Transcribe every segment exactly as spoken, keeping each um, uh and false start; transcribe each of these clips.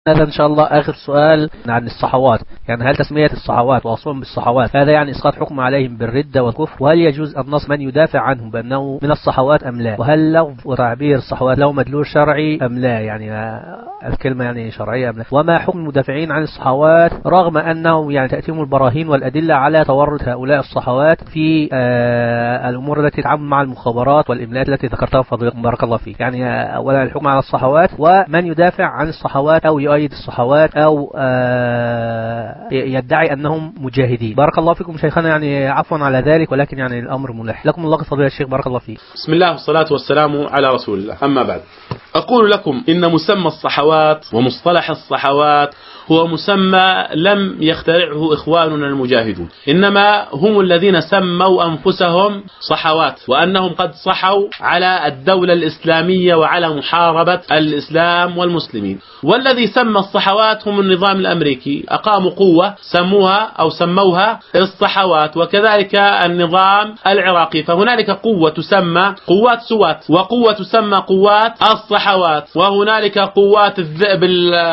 هذا إن شاء الله آخر سؤال عن الصحوات. يعني هل تسمية الصحوات ووصفهم بالصحوات هذا يعني إسقاط حكم عليهم بالردة والكفر؟ وهل يجوز النص من يدافع عنهم بأنه من الصحوات أم لا؟ وهل لفظ وتعبير الصحوات له مدلول شرعي أم لا؟ يعني الكلمة يعني شرعية أم لا؟ وما حكم المدافعين عن الصحوات رغم أنه يعني تأتيهم البراهين والأدلة على تورط هؤلاء الصحوات في آه الأمور التي تتعامل مع المخابرات والإملاءات التي ذكرتها فضيلتكم بارك الله فيك. يعني آه أولا الحكم على الصحوات ومن يدافع عن الصحوات أو يؤيد الصحوات أو آه يدعي أنهم مجاهدين. بارك الله فيكم شيخنا، يعني عفوا على ذلك ولكن يعني الأمر ملح. لكم الله فضيلة الشيخ بارك الله فيك. بسم الله والصلاة والسلام على رسول الله. أما بعد، أقول لكم إن مسمى الصحوات ومصطلح الصحوات هو مسمى لم يخترعه إخواننا المجاهدون، إنما هم الذين سموا أنفسهم صحوات، وأنهم قد صحوا على الدولة الإسلامية وعلى محاربة الإسلام والمسلمين. والذي سمى الصحوات هم النظام الأمريكي، أقاموا قوة سموها أو سموها الصحوات، وكذلك النظام العراقي. فهنالك قوة تسمى قوات سوات، وقوة تسمى قوات الصحوات، وهنالك قوات الذئب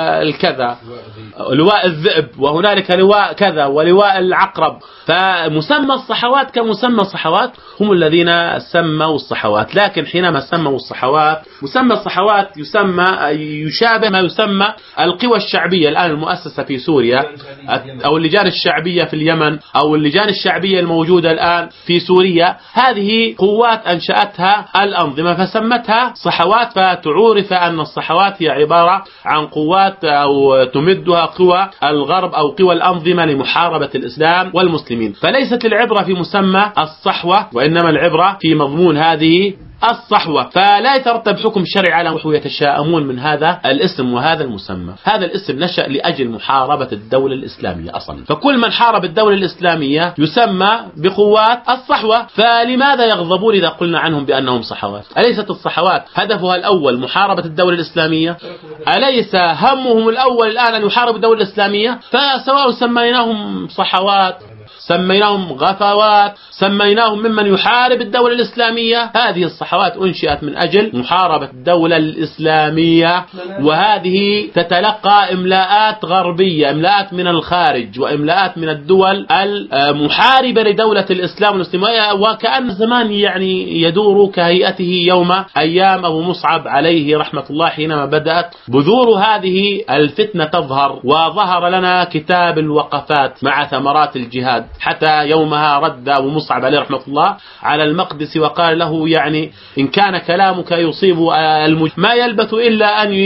الكذا لواء الذئب، وهنالك لواء كذا ولواء العقرب. فمسمى الصحوات كمسمى الصحوات هم الذين سموا الصحوات. لكن حينما سموا الصحوات، مسمى الصحوات يسمى يشابه ما يسمى القوى الشعبية الآن المؤسسة في سوريا، أو اللجان الشعبية في اليمن، أو اللجان الشعبية الموجودة الآن في سوريا. هذه قوات أنشأتها الأنظمة فسمتها صحوات، فتعرف أن الصحوات هي عبارة عن قوات أو تمدها قوى الغرب أو قوى الأنظمة لمحاربة الإسلام والمسلمين. فليست العبرة في مسمى الصحوة، وإنما العبرة في مضمون هذه الصحوة. فلا يترتب حكم شرعي على نحو يتشاءمون من هذا الاسم وهذا المسمى. هذا الاسم نشأ لأجل محاربة الدولة الإسلامية أصلا، فكل من حارب الدولة الإسلامية يسمى بقوات الصحوة. فلماذا يغضبون إذا قلنا عنهم بأنهم صحوات؟ أليست الصحوات هدفها الأول محاربة الدولة الإسلامية؟ أليس همهم الأول الآن أن يحاربوا الدولة الإسلامية؟ فسواء سميناهم صحوات، سميناهم غفوات، سميناهم ممن يحارب الدولة الإسلامية، هذه الصحوات أنشئت من أجل محاربة الدولة الإسلامية، وهذه تتلقى إملاءات غربية، إملاءات من الخارج وإملاءات من الدول المحاربة لدولة الإسلام والمسلمين. وكأن الزمان يعني يدور كهيئته يوم أيام أبو مصعب عليه رحمة الله، حينما بدأت بذور هذه الفتنة تظهر، وظهر لنا كتاب الوقفات مع ثمرات الجهاد، حتى يومها رد أبو مصعب عليه رحمة الله على المقدس وقال له يعني إن كان كلامك يصيب المج... ما يلبث إلا أن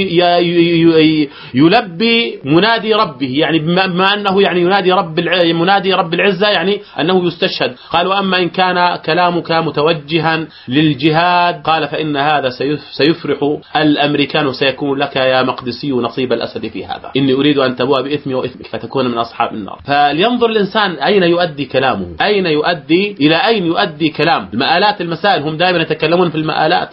ي... يلبي منادي ربه، يعني بما أنه يعني ينادي رب الع... منادي رب العزة، يعني أنه يستشهد. قال وأما إن كان كلامك متوجها للجهاد قال فإن هذا سيف... سيفرح الأمريكان وسيكون لك يا مقدسي نصيب الأسد في هذا، إني أريد أن تبوء بإثمي وإثمك فتكون من أصحاب النار. فلينظر الإنسان أين يؤدي كلامه، أين يؤدي إلى أين يؤدي كلام. المآلات المسائل هم دائما يتكلمون في المآلات.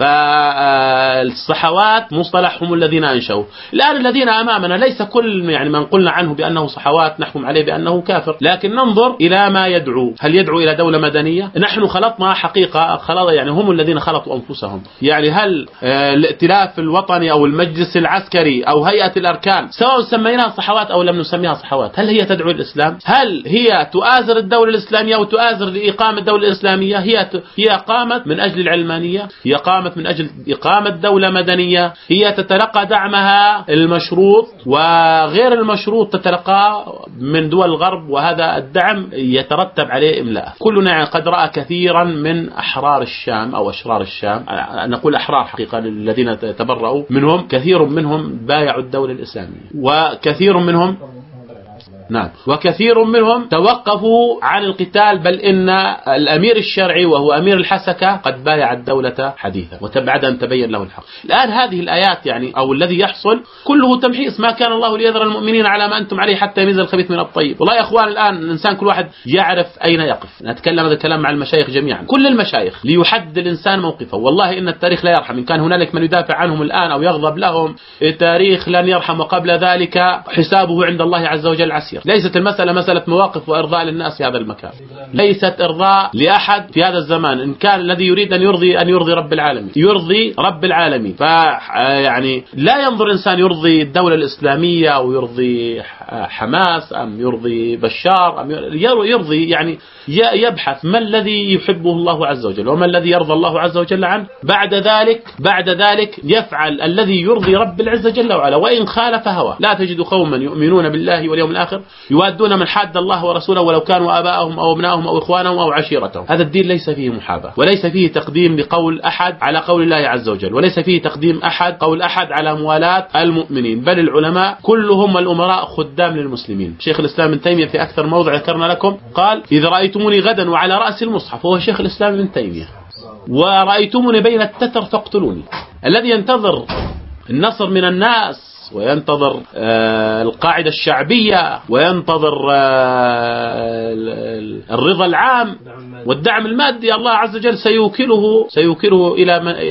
فالصحوات مصطلحهم الذين أنشأوا. الآن الذين أمامنا ليس كل يعني من قلنا عنه بأنه صحوات نحكم عليه بأنه كافر، لكن ننظر إلى ما يدعو. هل يدعو إلى دولة مدنية؟ نحن خلطنا حقيقة خلط، يعني هم الذين خلطوا أنفسهم. يعني هل الائتلاف الوطني أو المجلس العسكري أو هيئة الأركان سواء سميناها صحوات أو لم نسميها صحوات، هل هي تدعو الإسلام؟ هل هي تؤازر الدولة الإسلامية وتؤازر لإقامة الدولة الإسلامية؟ هي هي قامت من أجل العلمانية، هي قامت من أجل إقامة دولة مدنية، هي تتلقى دعمها المشروط وغير المشروط تتلقى من دول الغرب، وهذا الدعم يترتب عليه إملاء. كلنا قد رأى كثيرا من أحرار الشام أو أشرار الشام، نقول أحرار حقيقة الذين تبرؤوا منهم، كثير منهم بايعوا الدولة الإسلامية، وكثير منهم نعم وكثير منهم توقفوا عن القتال، بل إن الأمير الشرعي وهو أمير الحسكة قد بايع الدولة حديثا وبعد أن تبين له الحق. الآن هذه الآيات يعني أو الذي يحصل كله تمحيص. ما كان الله ليذر المؤمنين على ما أنتم عليه حتى يميز الخبيث من الطيب. والله يا أخوان الآن الإنسان كل واحد يعرف أين يقف. نتكلم هذا الكلام مع المشايخ جميعا، كل المشايخ، ليحدد الإنسان موقفه. والله إن التاريخ لا يرحم. إن كان هنالك من يدافع عنهم الآن أو يغضب لهم، التاريخ لن يرحم، وقبل ذلك حسابه عند الله عز وجل عسير. تغير. ليست المسألة مسألة مواقف وإرضاء للناس في هذا المكان، ليست إرضاء لأحد في هذا الزمان. إن كان الذي يريد أن يرضي أن يرضي رب العالمين يرضي رب العالمين. فيعني لا ينظر إنسان يرضي الدولة الإسلامية أو يرضي حماس أم يرضي بشار أم يرضي، يعني يبحث ما الذي يحبه الله عز وجل وما الذي يرضى الله عز وجل عنه. بعد ذلك بعد ذلك يفعل الذي يرضي رب العزة جل وعلا وإن خالف هواه. لا تجد قوما يؤمنون بالله واليوم الآخر يوادون من حاد الله ورسوله ولو كانوا آباءهم أو أبناءهم أو إخوانهم أو عشيرتهم. هذا الدين ليس فيه محاباة، وليس فيه تقديم لقول أحد على قول الله عز وجل، وليس فيه تقديم أحد قول أحد على موالاة المؤمنين، بل العلماء كلهم الأمراء خدام للمسلمين. شيخ الإسلام ابن تيمية في أكثر موضع ذكرنا لكم قال: إذا رأيتموني غدا وعلى رأس المصحف، وهو شيخ الإسلام ابن تيمية، ورأيتموني بين التتر فاقتلوني. الذي ينتظر النصر من الناس وينتظر آه القاعدة الشعبية وينتظر آه الرضا العام والدعم المادي، الله عز وجل سيوكله سيوكله إلى من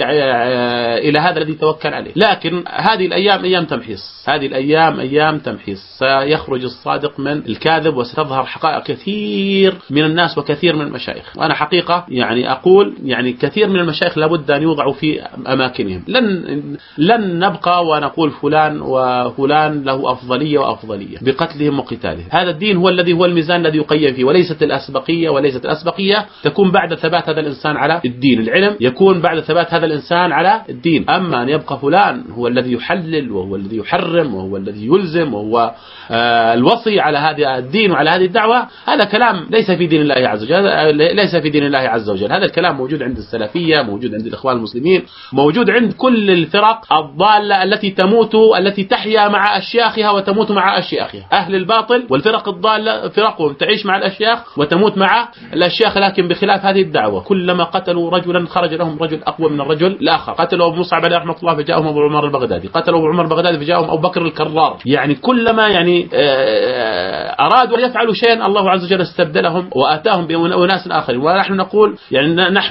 إلى هذا الذي توكل عليه. لكن هذه الأيام أيام تمحيص، هذه الأيام أيام تمحيص، سيخرج الصادق من الكاذب وستظهر حقائق كثير من الناس وكثير من المشايخ. وأنا حقيقة يعني أقول يعني كثير من المشايخ لابد أن يوضعوا في أماكنهم. لن لن نبقى ونقول فلان وفلان له أفضلية وأفضلية بقتلهم وقتالهم. هذا الدين هو الذي هو الميزان الذي يقيم فيه، وليست الأسبقية وليست الأسبقية تكون بعد ثبات هذا الإنسان على الدين. العلم يكون بعد ثبات هذا الإنسان على الدين. أما أن يبقى فلان هو الذي يحلل وهو الذي يحرم وهو الذي يلزم وهو آه الوصي على هذا الدين وعلى هذه الدعوة، هذا كلام ليس في دين الله عز وجل، ليس في دين الله عز وجل. هذا الكلام موجود عند السلفية، موجود عند الإخوان المسلمين، موجود عند كل الفرق الضالة التي تموت التي تحيا مع أشياخها وتموت مع أشياخها. أهل الباطل والفرق الضالة فرقهم تعيش مع الأشياخ وتموت مع الأشياخ، لكن بخلاف هذه الدعوة كلما قتلوا رجلا خرج لهم رجل أقوى من الرجل الآخر. قتلوا أبو مصعب عليه رحمة الله فجاءهم أبو عمر البغدادي، قتلوا أبو عمر البغدادي فجاءهم أبو بكر الكرار. يعني كلما يعني أرادوا أن يفعلوا شيئا الله عز وجل استبدلهم وآتاهم بأناس آخرين. ونحن نقول يعني نحن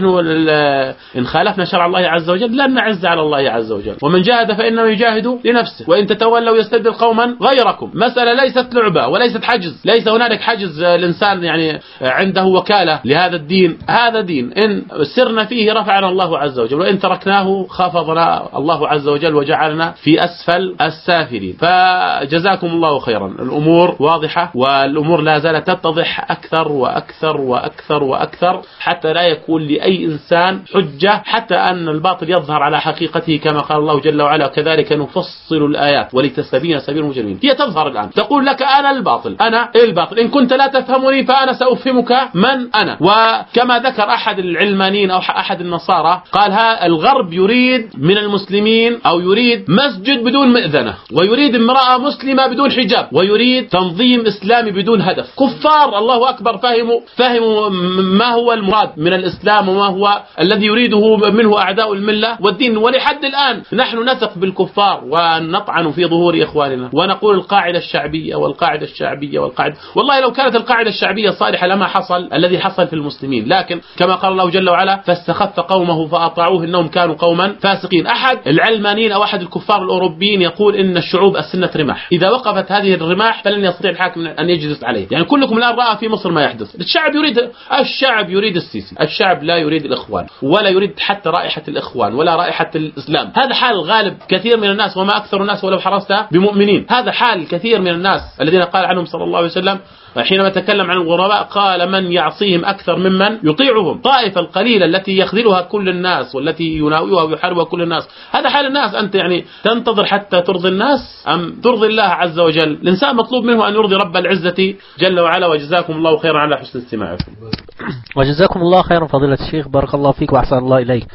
إن خالفنا شرع الله عز وجل لن نعز على الله عز وجل، ومن جاهد فإنه يجاهد لنفسه وإن تتولوا يستبدل قوما غيركم. مسألة ليست لعبة وليست حجز، ليس هنالك حجز الإنسان يعني عنده وكالة لهذا الدين. هذا دين إن سرنا فيه رفعنا الله عز وجل، وإن تركناه خفضنا الله عز وجل وجعلنا في أسفل السافلين. فجزاكم الله خيرا. الأمور واضحة والأمور لا زالت تتضح أكثر وأكثر وأكثر وأكثر حتى لا يكون لأي إنسان حجة، حتى أن الباطل يظهر على حقيقته كما قال الله جل وعلا: كذلك نفصل الآيات ولتستبين سبيل المجرمين. هي تظهر الآن تقول لك أنا الباطل، أنا الباطل، إن كنت لا تفهمني فأنا سأفهمك من أنا. وكما ذكر أحد العلمانيين أو أحد النصارى قال: ها الغرب يريد من المسلمين أو يريد مسجد بدون مئذنة، ويريد امرأة مسلمة بدون حجاب، ويريد تنظيم إسلامي بدون هدف. كفار الله أكبر فهموا فهموا ما هو المراد من الإسلام وما هو الذي يريده منه أعداء الملة والدين. ولحد الآن نحن نثق بالكفار ونطعن في ظهور إخواننا ونقول القاعدة الشعبية والقاعدة الشعبية والقاعدة. والله لو كانت القاعدة الشعبية صالحة لما حصل الذي حصل في المسلمين، لكن كما قال الله جل وعلا: فاستخف قومه فأطاعوه إنهم كانوا قوما فاسقين. أحد العلمانيين أو أحد الكفار الأوروبيين يقول إن الشعوب السنة رماح، إذا وقفت هذه الرماح فلن يستطيع الحاكم أن يجلس عليه. يعني كلكم الآن رأى في مصر ما يحدث. الشعب يريد الشعب يريد السيسي، الشعب لا يريد الإخوان ولا يريد حتى رائحة الإخوان ولا رائحة الإسلام. هذا حال غالب كثير من الناس، وما أكثر الناس ولو حرصت بمؤمنين. هذا حال كثير من الناس الذين قال عنهم صلى الله عليه وسلم حينما تكلم عن الغرباء قال: من يعصيهم أكثر ممن يطيعهم. طائفة القليلة التي يخذلها كل الناس والتي يناويها ويحاربها كل الناس. هذا حال الناس. أنت يعني تنتظر حتى ترضي الناس أم ترضي الله عز وجل؟ الإنسان مطلوب منه أن يرضي رب العزة جل وعلا. وجزاكم الله خيرا على حسن استماعكم. وجزاكم الله خيرا فضيلة الشيخ، بارك الله فيك وأحسن الله إليك.